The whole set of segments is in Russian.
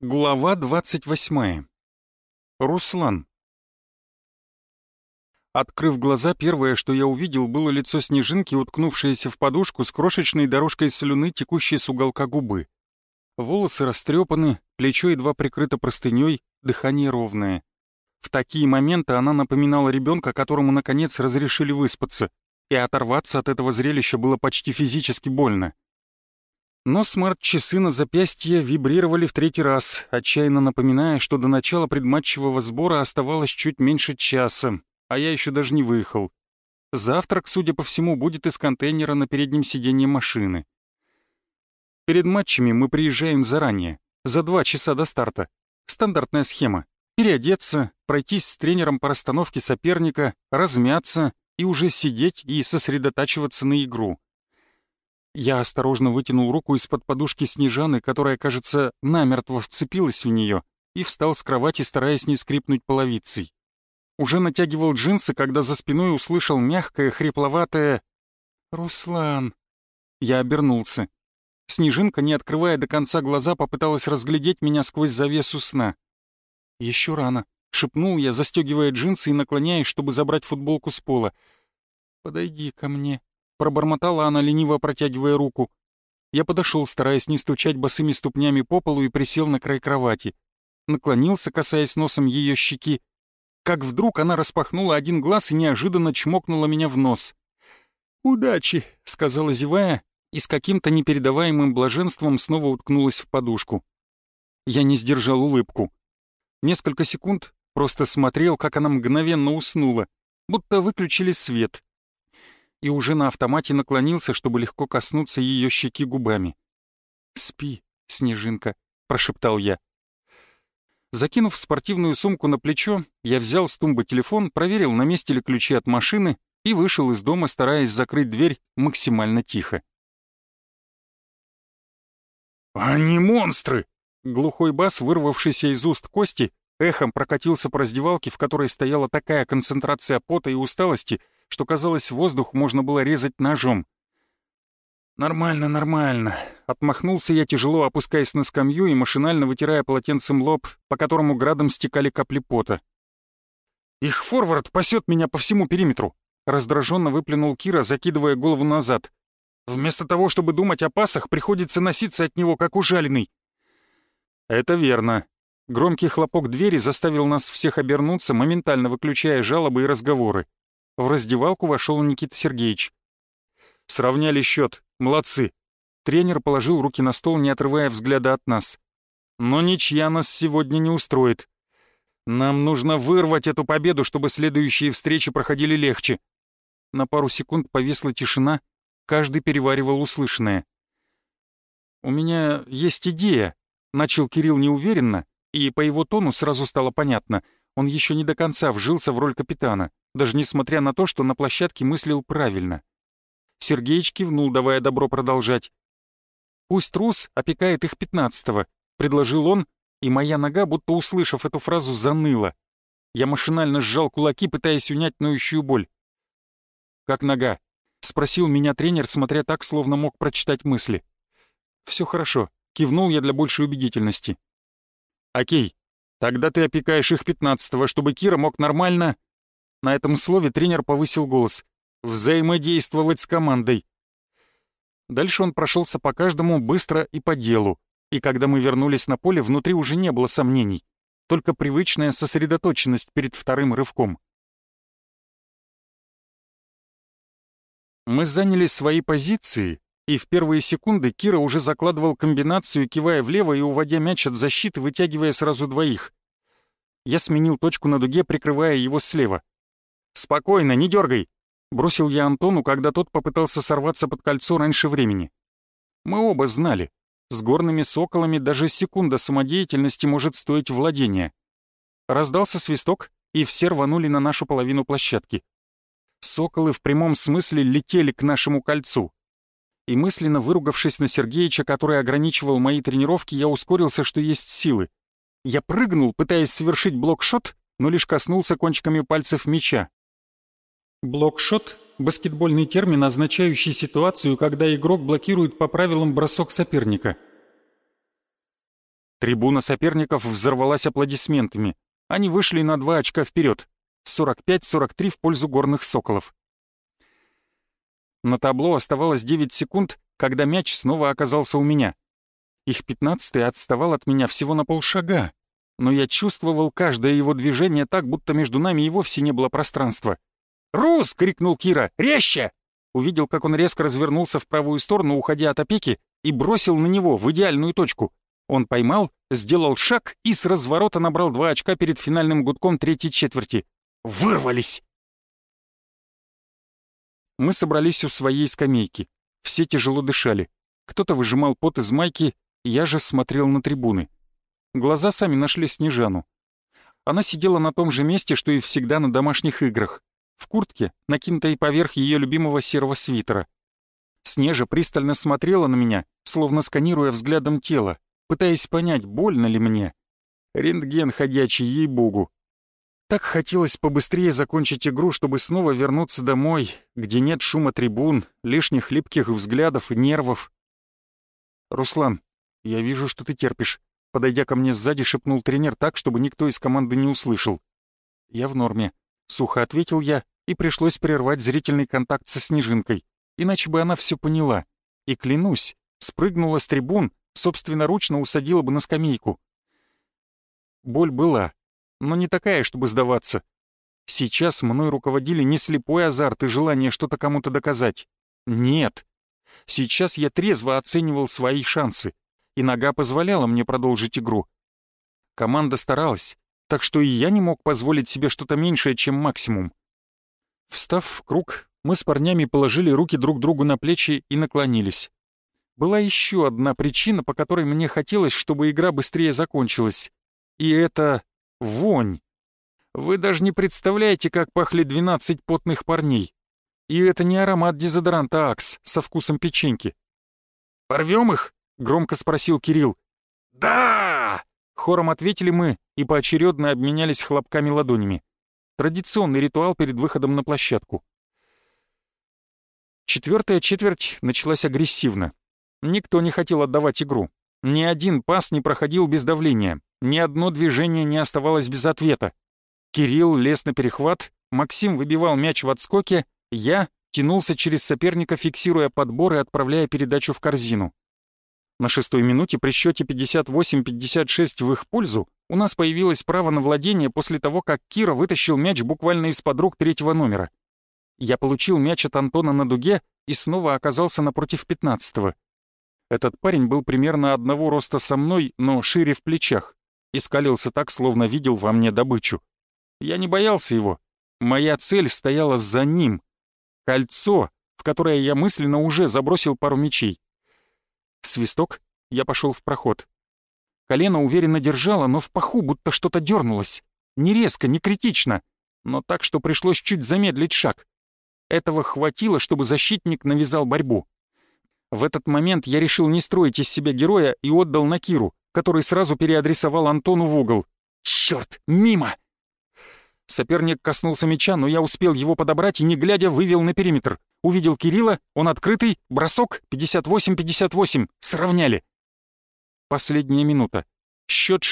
Глава 28. Руслан. Открыв глаза, первое, что я увидел, было лицо Снежинки, уткнувшееся в подушку с крошечной дорожкой слюны, текущей с уголка губы. Волосы растрепаны, плечо едва прикрыто простыней, дыхание ровное. В такие моменты она напоминала ребенка, которому, наконец, разрешили выспаться, и оторваться от этого зрелища было почти физически больно. Но смарт-часы на запястье вибрировали в третий раз, отчаянно напоминая, что до начала предматчевого сбора оставалось чуть меньше часа, а я еще даже не выехал. Завтрак, судя по всему, будет из контейнера на переднем сиденье машины. Перед матчами мы приезжаем заранее, за 2 часа до старта. Стандартная схема. Переодеться, пройтись с тренером по расстановке соперника, размяться и уже сидеть и сосредотачиваться на игру. Я осторожно вытянул руку из-под подушки Снежаны, которая, кажется, намертво вцепилась в нее, и встал с кровати, стараясь не скрипнуть половицей. Уже натягивал джинсы, когда за спиной услышал мягкое, хрипловатое «Руслан». Я обернулся. Снежинка, не открывая до конца глаза, попыталась разглядеть меня сквозь завесу сна. «Еще рано», — шепнул я, застегивая джинсы и наклоняясь, чтобы забрать футболку с пола. «Подойди ко мне», — пробормотала она, лениво протягивая руку. Я подошел, стараясь не стучать босыми ступнями по полу, и присел на край кровати. Наклонился, касаясь носом ее щеки. Как вдруг она распахнула один глаз и неожиданно чмокнула меня в нос. «Удачи», — сказала, зевая, и с каким-то непередаваемым блаженством снова уткнулась в подушку. Я не сдержал улыбку. Несколько секунд просто смотрел, как она мгновенно уснула, будто выключили свет. И уже на автомате наклонился, чтобы легко коснуться ее щеки губами. «Спи, Снежинка», — прошептал я. Закинув спортивную сумку на плечо, я взял с тумбы телефон, проверил, на месте ли ключи от машины, и вышел из дома, стараясь закрыть дверь максимально тихо. «Они монстры!» Глухой бас, вырвавшийся из уст Кости, эхом прокатился по раздевалке, в которой стояла такая концентрация пота и усталости, что, казалось, воздух можно было резать ножом. «Нормально, нормально», — отмахнулся я, тяжело опускаясь на скамью и машинально вытирая полотенцем лоб, по которому градом стекали капли пота. «Их форвард пасет меня по всему периметру», — раздраженно выплюнул Кира, закидывая голову назад. «Вместо того, чтобы думать о пасах, приходится носиться от него, как ужаленный». «Это верно». Громкий хлопок двери заставил нас всех обернуться, моментально выключая жалобы и разговоры. В раздевалку вошел Никита Сергеевич. «Сравняли счет. Молодцы». Тренер положил руки на стол, не отрывая взгляда от нас. «Но ничья нас сегодня не устроит. Нам нужно вырвать эту победу, чтобы следующие встречи проходили легче». На пару секунд повисла тишина, каждый переваривал услышанное. «У меня есть идея», — начал Кирилл неуверенно, и по его тону сразу стало понятно, он еще не до конца вжился в роль капитана, даже несмотря на то, что на площадке мыслил правильно. Сергеич кивнул, давая добро продолжать. «Пусть Рус опекает их 15-го», — предложил он, и моя нога, будто услышав эту фразу, заныла. Я машинально сжал кулаки, пытаясь унять ноющую боль. «Как нога?» — спросил меня тренер, смотря так, словно мог прочитать мысли. «Все хорошо», — кивнул я для большей убедительности. «Окей, тогда ты опекаешь их 15-го, чтобы Кира мог нормально...» На этом слове тренер повысил голос. «Взаимодействовать с командой». Дальше он прошелся по каждому быстро и по делу, и когда мы вернулись на поле, внутри уже не было сомнений, только привычная сосредоточенность перед вторым рывком. Мы заняли свои позиции, и в первые секунды Кира уже закладывал комбинацию, кивая влево и уводя мяч от защиты, вытягивая сразу двоих. Я сменил точку на дуге, прикрывая его слева. «Спокойно, не дергай!» — бросил я Антону, когда тот попытался сорваться под кольцо раньше времени. Мы оба знали, с горными соколами даже секунда самодеятельности может стоить владения. Раздался свисток, и все рванули на нашу половину площадки. Соколы в прямом смысле летели к нашему кольцу. И мысленно выругавшись на Сергеича, который ограничивал мои тренировки, я ускорился, что есть силы. Я прыгнул, пытаясь совершить блокшот, но лишь коснулся кончиками пальцев мяча. Блокшот — баскетбольный термин, означающий ситуацию, когда игрок блокирует по правилам бросок соперника. Трибуна соперников взорвалась аплодисментами. Они вышли на 2 очка вперед. 45-43 в пользу горных соколов. На табло оставалось 9 секунд, когда мяч снова оказался у меня. Их 15-й отставал от меня всего на полшага, но я чувствовал каждое его движение так, будто между нами и вовсе не было пространства. «Рус!» — крикнул Кира. «Резче!» Увидел, как он резко развернулся в правую сторону, уходя от опеки, и бросил на него в идеальную точку. Он поймал, сделал шаг и с разворота набрал 2 очка перед финальным гудком третьей четверти. Вырвались! Мы собрались у своей скамейки. Все тяжело дышали. Кто-то выжимал пот из майки, я же смотрел на трибуны. Глаза сами нашли Снежану. Она сидела на том же месте, что и всегда на домашних играх. В куртке, накинутой поверх ее любимого серого свитера. Снежа пристально смотрела на меня, словно сканируя взглядом тело, пытаясь понять, больно ли мне. Рентген ходячий, ей-богу. Так хотелось побыстрее закончить игру, чтобы снова вернуться домой, где нет шума трибун, лишних липких взглядов и нервов. «Руслан, я вижу, что ты терпишь», — подойдя ко мне сзади, шепнул тренер так, чтобы никто из команды не услышал. «Я в норме», — сухо ответил я, и пришлось прервать зрительный контакт со Снежинкой, иначе бы она все поняла. И, клянусь, спрыгнула с трибун, собственноручно усадила бы на скамейку. Боль была, но не такая, чтобы сдаваться. Сейчас мной руководили не слепой азарт и желание что-то кому-то доказать. Нет. Сейчас я трезво оценивал свои шансы, и нога позволяла мне продолжить игру. Команда старалась, так что и я не мог позволить себе что-то меньшее, чем максимум. Встав в круг, мы с парнями положили руки друг другу на плечи и наклонились. Была еще одна причина, по которой мне хотелось, чтобы игра быстрее закончилась. И это вонь. Вы даже не представляете, как пахли 12 потных парней. И это не аромат дезодоранта Акс со вкусом печеньки. «Порвем их?» — громко спросил Кирилл. «Да!» — хором ответили мы и поочередно обменялись хлопками ладонями. Традиционный ритуал перед выходом на площадку. Четвертая четверть началась агрессивно. Никто не хотел отдавать игру. Ни один пас не проходил без давления. Ни одно движение не оставалось без ответа. Кирилл лез на перехват, Максим выбивал мяч в отскоке, я тянулся через соперника, фиксируя подбор и отправляя передачу в корзину. На 6-й минуте при счете 58-56 в их пользу у нас появилось право на владение после того, как Кира вытащил мяч буквально из-под рук 3-го номера. Я получил мяч от Антона на дуге и снова оказался напротив 15-го. Этот парень был примерно одного роста со мной, но шире в плечах, и скалился так, словно видел во мне добычу. Я не боялся его. Моя цель стояла за ним. Кольцо, в которое я мысленно уже забросил пару мячей. Свисток, я пошел в проход. Колено уверенно держало, но в паху будто что-то дернулось. Не резко, не критично, но так, что пришлось чуть замедлить шаг. Этого хватило, чтобы защитник навязал борьбу. В этот момент я решил не строить из себя героя и отдал на Киру, который сразу переадресовал Антону в угол. «Чёрт, мимо!» Соперник коснулся мяча, но я успел его подобрать и, не глядя, вывел на периметр. Увидел Кирилла, он открытый, бросок, 58-58, сравняли. Последняя минута. Счет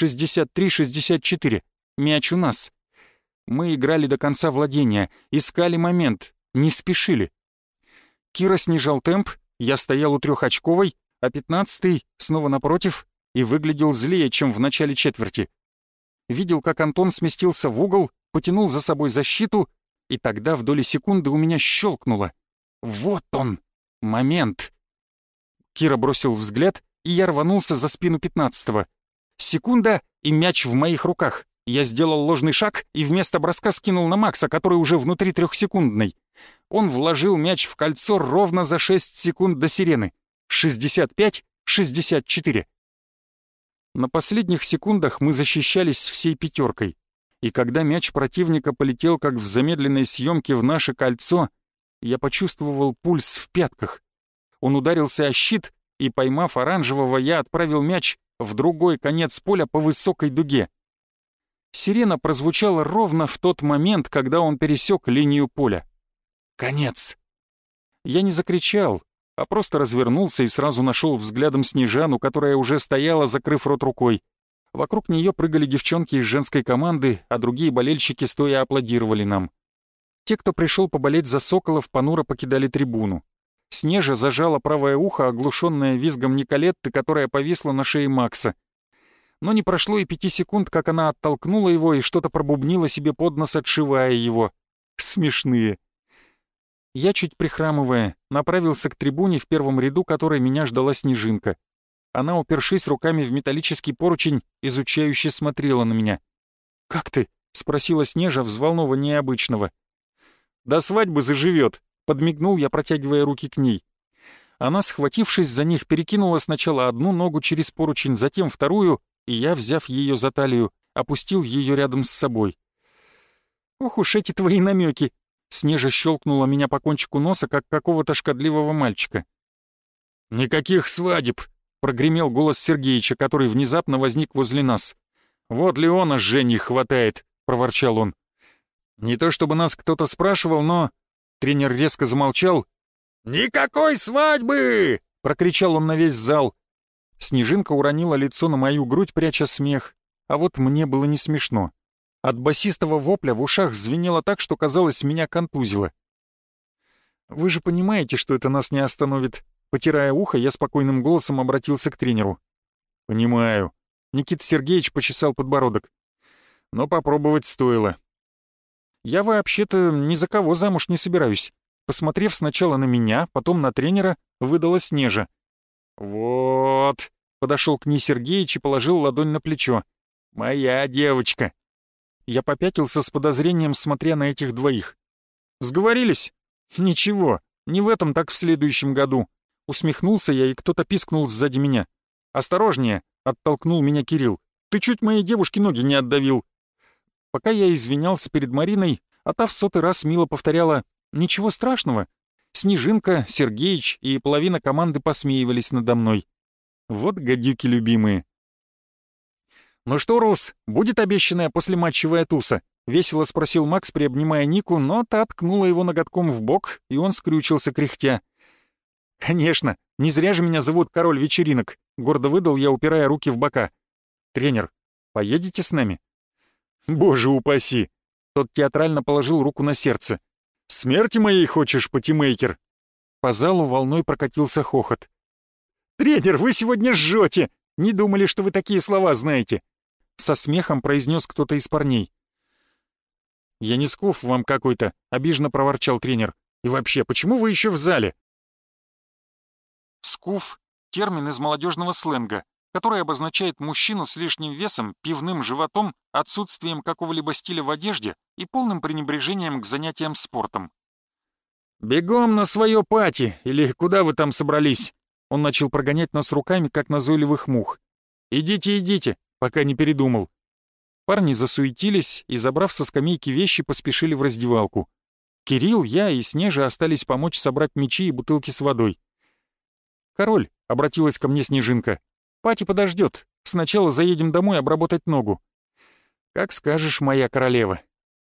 63-64. Мяч у нас. Мы играли до конца владения, искали момент, не спешили. Кира снижал темп, я стоял у 3-очковой, а 15-й снова напротив и выглядел злее, чем в начале четверти. Видел, как Антон сместился в угол, потянул за собой защиту, и тогда в доли секунды у меня щелкнуло. Вот он, момент. Кира бросил взгляд, и я рванулся за спину 15-го. Секунда, и мяч в моих руках. Я сделал ложный шаг и вместо броска скинул на Макса, который уже внутри 3-секундной. Он вложил мяч в кольцо ровно за 6 секунд до сирены. 65-64. На последних секундах мы защищались всей пятеркой. И когда мяч противника полетел как в замедленной съемке в наше кольцо, я почувствовал пульс в пятках. Он ударился о щит, и, поймав оранжевого, я отправил мяч в другой конец поля по высокой дуге. Сирена прозвучала ровно в тот момент, когда он пересек линию поля. Конец. Я не закричал, а просто развернулся и сразу нашел взглядом Снежану, которая уже стояла, закрыв рот рукой, Вокруг нее прыгали девчонки из женской команды, а другие болельщики стоя аплодировали нам. Те, кто пришел поболеть за Соколов, понуро покидали трибуну. Снежа зажала правое ухо, оглушенное визгом Николетты, которая повисла на шее Макса. Но не прошло и 5 секунд, как она оттолкнула его и что-то пробубнила себе под нос, отшивая его. Смешные. Я, чуть прихрамывая, направился к трибуне, в первом ряду которой меня ждала Снежинка. Она, упершись руками в металлический поручень, изучающе смотрела на меня. «Как ты?» — спросила Снежа, взволнованнее обычного. «До свадьбы заживет», — подмигнул я, протягивая руки к ней. Она, схватившись за них, перекинула сначала одну ногу через поручень, затем вторую, и я, взяв ее за талию, опустил ее рядом с собой. «Ох уж эти твои намеки!» Снежа щелкнула меня по кончику носа, как какого-то шкодливого мальчика. «Никаких свадеб!» — прогремел голос Сергеича, который внезапно возник возле нас. «Вот Леона с Женей хватает!» — проворчал он. «Не то чтобы нас кто-то спрашивал, но...» Тренер резко замолчал. «Никакой свадьбы!» — прокричал он на весь зал. Снежинка уронила лицо на мою грудь, пряча смех, а вот мне было не смешно. От басистого вопля в ушах звенело так, что, казалось, меня контузило. «Вы же понимаете, что это нас не остановит?» Потирая ухо, я спокойным голосом обратился к тренеру. «Понимаю». Никита Сергеевич почесал подбородок. «Но попробовать стоило». «Я вообще-то ни за кого замуж не собираюсь». Посмотрев сначала на меня, потом на тренера, выдала Снежа. «Вот», — подошел к ней Сергеич и положил ладонь на плечо. «Моя девочка». Я попятился с подозрением, смотря на этих двоих. «Сговорились? Ничего, не в этом, так в следующем году». Усмехнулся я, и кто-то пискнул сзади меня. «Осторожнее!» — оттолкнул меня Кирилл. «Ты чуть моей девушке ноги не отдавил». Пока я извинялся перед Мариной, а та в 100-й раз мило повторяла «Ничего страшного». Снежинка, Сергеич и половина команды посмеивались надо мной. Вот гадюки любимые. «Ну что, Рус, будет обещанная послематчевая туса?» — весело спросил Макс, приобнимая Нику, но та ткнула его ноготком в бок, и он скрючился кряхтя. «Конечно, не зря же меня зовут король вечеринок», — гордо выдал я, упирая руки в бока. «Тренер, поедете с нами?» «Боже упаси!» Тот театрально положил руку на сердце. «Смерти моей хочешь, патимейкер?» По залу волной прокатился хохот. «Тренер, вы сегодня жжете! Не думали, что вы такие слова знаете!» Со смехом произнес кто-то из парней. «Я не скуф вам какой-то», — обиженно проворчал тренер. «И вообще, почему вы еще в зале?» Скуф — термин из молодежного сленга, который обозначает мужчину с лишним весом, пивным животом, отсутствием какого-либо стиля в одежде и полным пренебрежением к занятиям спортом. «Бегом на свое пати, или куда вы там собрались?» Он начал прогонять нас руками, как назойливых мух. «Идите, идите, пока не передумал». Парни засуетились и, забрав со скамейки вещи, поспешили в раздевалку. Кирилл, я и Снежа остались помочь собрать мячи и бутылки с водой. «Король», — обратилась ко мне Снежинка, — «пати подождет. Сначала заедем домой обработать ногу». «Как скажешь, моя королева».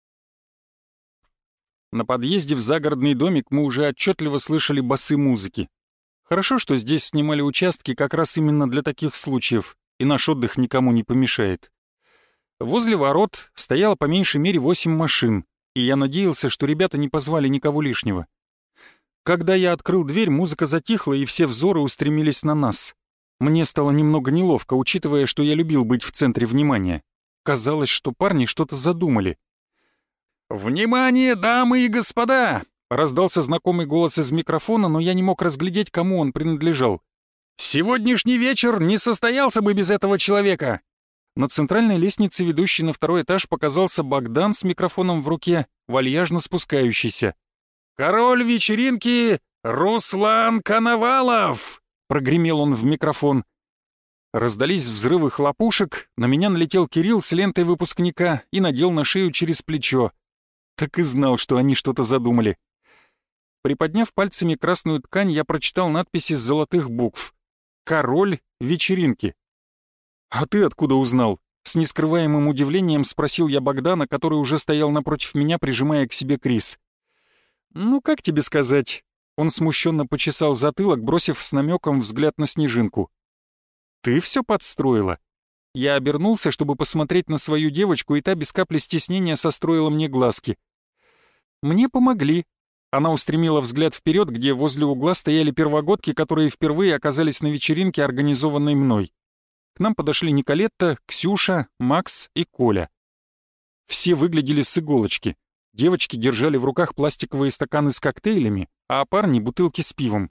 На подъезде в загородный домик мы уже отчетливо слышали басы музыки. Хорошо, что здесь снимали участки как раз именно для таких случаев, и наш отдых никому не помешает. Возле ворот стояло по меньшей мере 8 машин, и я надеялся, что ребята не позвали никого лишнего. Когда я открыл дверь, музыка затихла, и все взоры устремились на нас. Мне стало немного неловко, учитывая, что я любил быть в центре внимания. Казалось, что парни что-то задумали. «Внимание, дамы и господа!» — раздался знакомый голос из микрофона, но я не мог разглядеть, кому он принадлежал. «Сегодняшний вечер не состоялся бы без этого человека!» На центральной лестнице, ведущей на 2-й этаж, показался Богдан с микрофоном в руке, вальяжно спускающийся. «Король вечеринки Руслан Коновалов!» — прогремел он в микрофон. Раздались взрывы хлопушек, на меня налетел Кирилл с лентой выпускника и надел на шею через плечо. Так и знал, что они что-то задумали. Приподняв пальцами красную ткань, я прочитал надпись из золотых букв. «Король вечеринки». «А ты откуда узнал?» С нескрываемым удивлением спросил я Богдана, который уже стоял напротив меня, прижимая к себе Крис. «Ну, как тебе сказать?» Он смущенно почесал затылок, бросив с намеком взгляд на Снежинку. «Ты все подстроила?» Я обернулся, чтобы посмотреть на свою девочку, и та без капли стеснения состроила мне глазки. Мне помогли. Она устремила взгляд вперед, где возле угла стояли первогодки, которые впервые оказались на вечеринке, организованной мной. К нам подошли Николетта, Ксюша, Макс и Коля. Все выглядели с иголочки. Девочки держали в руках пластиковые стаканы с коктейлями, а парни — бутылки с пивом.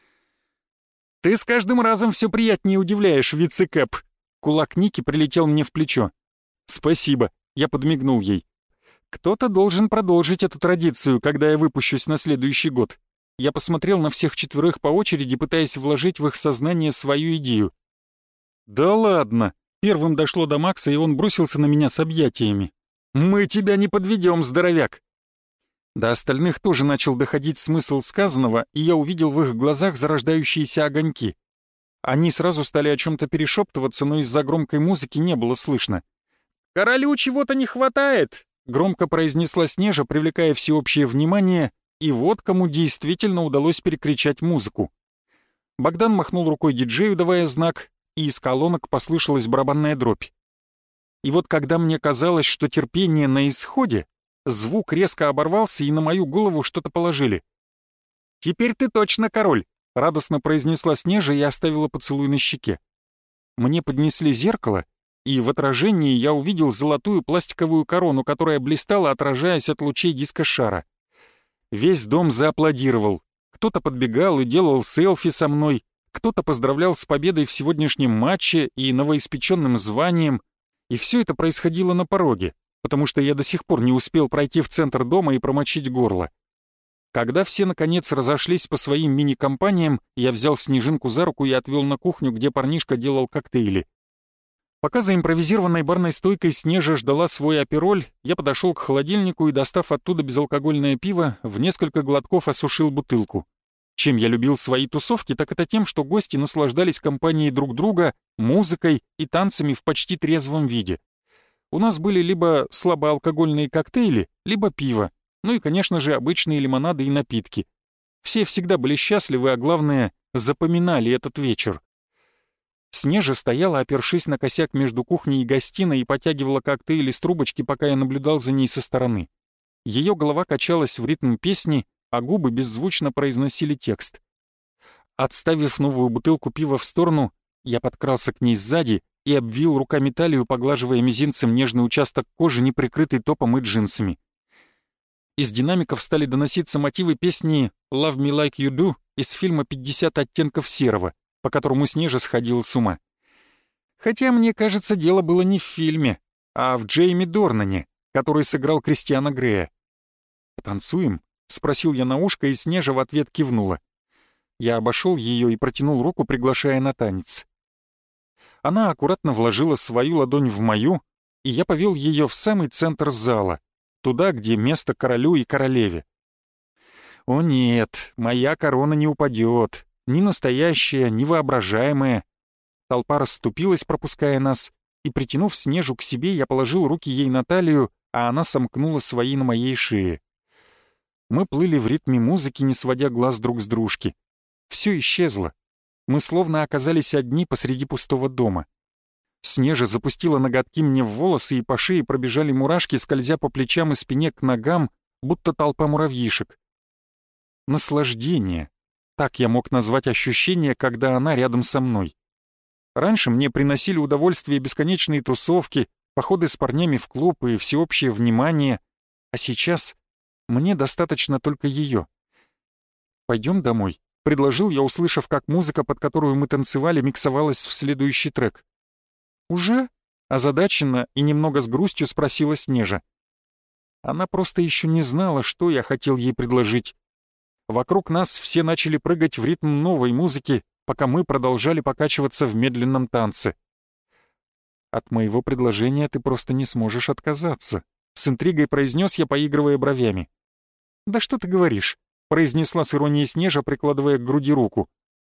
«Ты с каждым разом все приятнее удивляешь, вице-кэп!» Кулак Ники прилетел мне в плечо. «Спасибо», — я подмигнул ей. «Кто-то должен продолжить эту традицию, когда я выпущусь на следующий год». Я посмотрел на всех четверых по очереди, пытаясь вложить в их сознание свою идею. «Да ладно!» Первым дошло до Макса, и он бросился на меня с объятиями. «Мы тебя не подведем, здоровяк!» До остальных тоже начал доходить смысл сказанного, и я увидел в их глазах зарождающиеся огоньки. Они сразу стали о чем-то перешептываться, но из-за громкой музыки не было слышно. «Королю чего-то не хватает!» — громко произнесла Снежа, привлекая всеобщее внимание, и вот кому действительно удалось перекричать музыку. Богдан махнул рукой диджею, давая знак, и из колонок послышалась барабанная дробь. И вот когда мне казалось, что терпение на исходе, звук резко оборвался, и на мою голову что-то положили. «Теперь ты точно король!» — радостно произнесла Снежа и оставила поцелуй на щеке. Мне поднесли зеркало, и в отражении я увидел золотую пластиковую корону, которая блистала, отражаясь от лучей диско-шара. Весь дом зааплодировал. Кто-то подбегал и делал селфи со мной, кто-то поздравлял с победой в сегодняшнем матче и новоиспеченным званием, и все это происходило на пороге, потому что я до сих пор не успел пройти в центр дома и промочить горло. Когда все, наконец, разошлись по своим мини-компаниям, я взял Снежинку за руку и отвел на кухню, где парнишка делал коктейли. Пока за импровизированной барной стойкой Снежа ждала свой апероль, я подошел к холодильнику и, достав оттуда безалкогольное пиво, в несколько глотков осушил бутылку. Чем я любил свои тусовки, так это тем, что гости наслаждались компанией друг друга, музыкой и танцами в почти трезвом виде. У нас были либо слабоалкогольные коктейли, либо пиво, ну и, конечно же, обычные лимонады и напитки. Все всегда были счастливы, а главное, запоминали этот вечер. Снежа стояла, опершись на косяк между кухней и гостиной, и потягивала коктейль из трубочки, пока я наблюдал за ней со стороны. Ее голова качалась в ритм песни, а губы беззвучно произносили текст. Отставив новую бутылку пива в сторону, я подкрался к ней сзади и обвил руками талию, поглаживая мизинцем нежный участок кожи, не прикрытый топом и джинсами. Из динамиков стали доноситься мотивы песни «Love Me Like You Do» из фильма «50 оттенков серого», по которому Снежа сходила с ума. Хотя, мне кажется, дело было не в фильме, а в Джейми Дорнане, который сыграл Кристиана Грея. «Потанцуем?» — спросил я на ушко, и Снежа в ответ кивнула. Я обошел ее и протянул руку, приглашая на танец. Она аккуратно вложила свою ладонь в мою, и я повел ее в самый центр зала, туда, где место королю и королеве. О нет, моя корона не упадет, ни настоящая, ни воображаемая. Толпа расступилась, пропуская нас, и, притянув Снежу к себе, я положил руки ей на талию, а она сомкнула свои на моей шее. Мы плыли в ритме музыки, не сводя глаз друг с дружки. Все исчезло. Мы словно оказались одни посреди пустого дома. Снежа запустила ноготки мне в волосы, и по шее пробежали мурашки, скользя по плечам и спине к ногам, будто толпа муравьишек. Наслаждение. Так я мог назвать ощущение, когда она рядом со мной. Раньше мне приносили удовольствие бесконечные тусовки, походы с парнями в клуб и всеобщее внимание, а сейчас мне достаточно только ее. «Пойдем домой», — предложил я, услышав, как музыка, под которую мы танцевали, миксовалась в следующий трек. «Уже?» — озадаченно и немного с грустью спросила Снежа. Она просто еще не знала, что я хотел ей предложить. Вокруг нас все начали прыгать в ритм новой музыки, пока мы продолжали покачиваться в медленном танце. «От моего предложения ты просто не сможешь отказаться», — с интригой произнес я, поигрывая бровями. «Да что ты говоришь?» — произнесла с иронией Снежа, прикладывая к груди руку.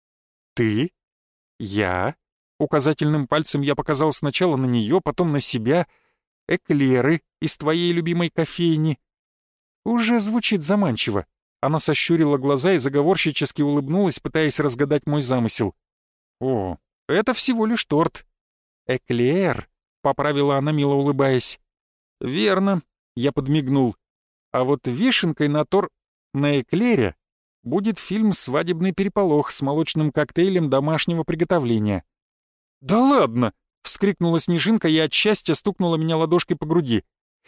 «Ты? Я?» Указательным пальцем я показал сначала на нее, потом на себя. «Эклеры из твоей любимой кофейни». Уже звучит заманчиво. Она сощурила глаза и заговорщически улыбнулась, пытаясь разгадать мой замысел. «О, это всего лишь торт». «Эклер», — поправила она, мило улыбаясь. «Верно», — я подмигнул. «А вот вишенкой на эклере будет фильм «Свадебный переполох» с молочным коктейлем домашнего приготовления». «Да ладно!» — вскрикнула Снежинка и от счастья стукнула меня ладошкой по груди.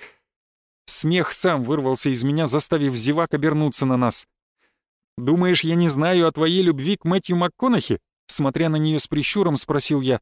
Смех сам вырвался из меня, заставив зевак обернуться на нас. «Думаешь, я не знаю о твоей любви к Мэтью МакКонахи?» Смотря на нее с прищуром, спросил я.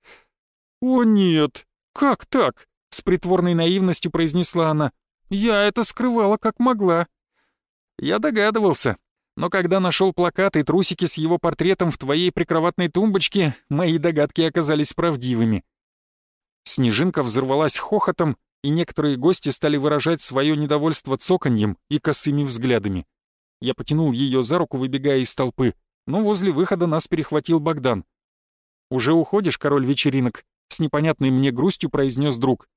«О нет, как так?» — с притворной наивностью произнесла она. «Я это скрывала как могла». «Я догадывался, но когда нашел плакат и трусики с его портретом в твоей прикроватной тумбочке, мои догадки оказались правдивыми». Снежинка взорвалась хохотом, и некоторые гости стали выражать свое недовольство цоканьем и косыми взглядами. Я потянул ее за руку, выбегая из толпы, но возле выхода нас перехватил Богдан. «Уже уходишь, король вечеринок?» — с непонятной мне грустью произнес друг.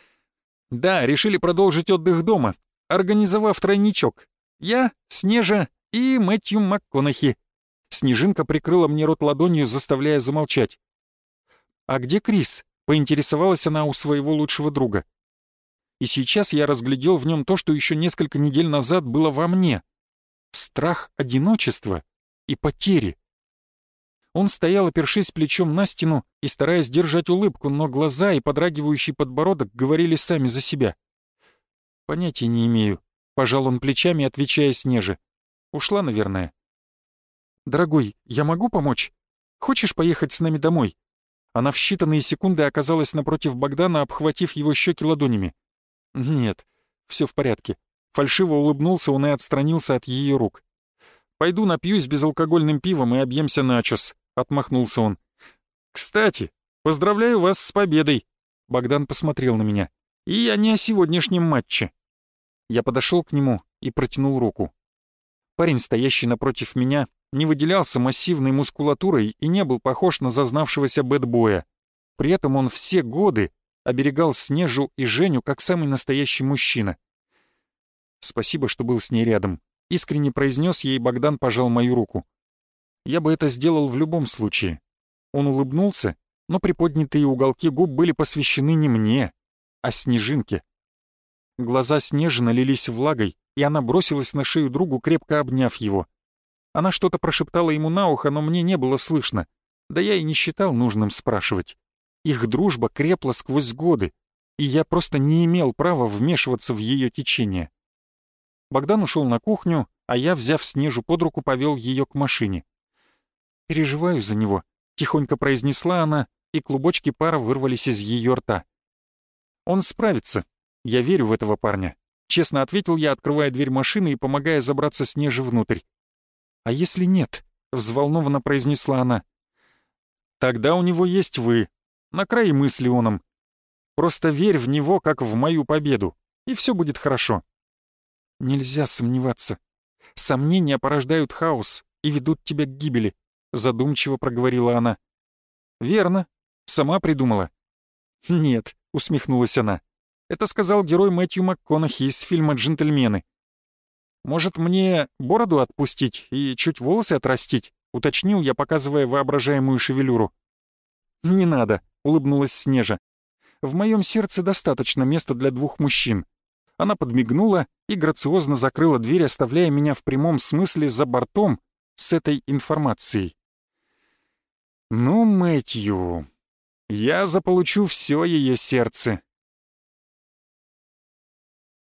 «Да, решили продолжить отдых дома, организовав тройничок. Я, Снежа и Мэтью МакКонахи». Снежинка прикрыла мне рот ладонью, заставляя замолчать. «А где Крис?» — поинтересовалась она у своего лучшего друга. И сейчас я разглядел в нем то, что еще несколько недель назад было во мне. Страх одиночества и потери. Он стоял, опершись плечом на стену и стараясь держать улыбку, но глаза и подрагивающий подбородок говорили сами за себя. «Понятия не имею», — пожал он плечами, отвечая Снеже. «Ушла, наверное». «Дорогой, я могу помочь? Хочешь поехать с нами домой?» Она в считанные секунды оказалась напротив Богдана, обхватив его щеки ладонями. «Нет, все в порядке». Фальшиво улыбнулся он и отстранился от ее рук. «Пойду напьюсь безалкогольным пивом и объемся начос», — отмахнулся он. «Кстати, поздравляю вас с победой», — Богдан посмотрел на меня. «И я не о сегодняшнем матче». Я подошел к нему и протянул руку. Парень, стоящий напротив меня, не выделялся массивной мускулатурой и не был похож на зазнавшегося бэдбоя. При этом он все годы оберегал Снежу и Женю как самый настоящий мужчина. «Спасибо, что был с ней рядом», — искренне произнес ей, Богдан пожал мою руку. «Я бы это сделал в любом случае». Он улыбнулся, но приподнятые уголки губ были посвящены не мне, а Снежинке. Глаза Снежи налились влагой, и она бросилась на шею другу, крепко обняв его. Она что-то прошептала ему на ухо, но мне не было слышно, да я и не считал нужным спрашивать. Их дружба крепла сквозь годы, и я просто не имел права вмешиваться в ее течение. Богдан ушел на кухню, а я, взяв Снежу под руку, повел ее к машине. «Переживаю за него», — тихонько произнесла она, и клубочки пара вырвались из ее рта. «Он справится. Я верю в этого парня», — честно ответил я, открывая дверь машины и помогая забраться Снеже внутрь. «А если нет?» — взволнованно произнесла она. «Тогда у него есть вы. На край мысли оном. Просто верь в него, как в мою победу, и все будет хорошо». «Нельзя сомневаться. Сомнения порождают хаос и ведут тебя к гибели», — задумчиво проговорила она. «Верно. Сама придумала». «Нет», — усмехнулась она. «Это сказал герой Мэтью МакКонахи из фильма «Джентльмены». «Может, мне бороду отпустить и чуть волосы отрастить?» — уточнил я, показывая воображаемую шевелюру. «Не надо», — улыбнулась Снежа. «В моем сердце достаточно места для двух мужчин». Она подмигнула и грациозно закрыла дверь, оставляя меня в прямом смысле за бортом с этой информацией. «Ну, Мэтью, я заполучу все ее сердце»,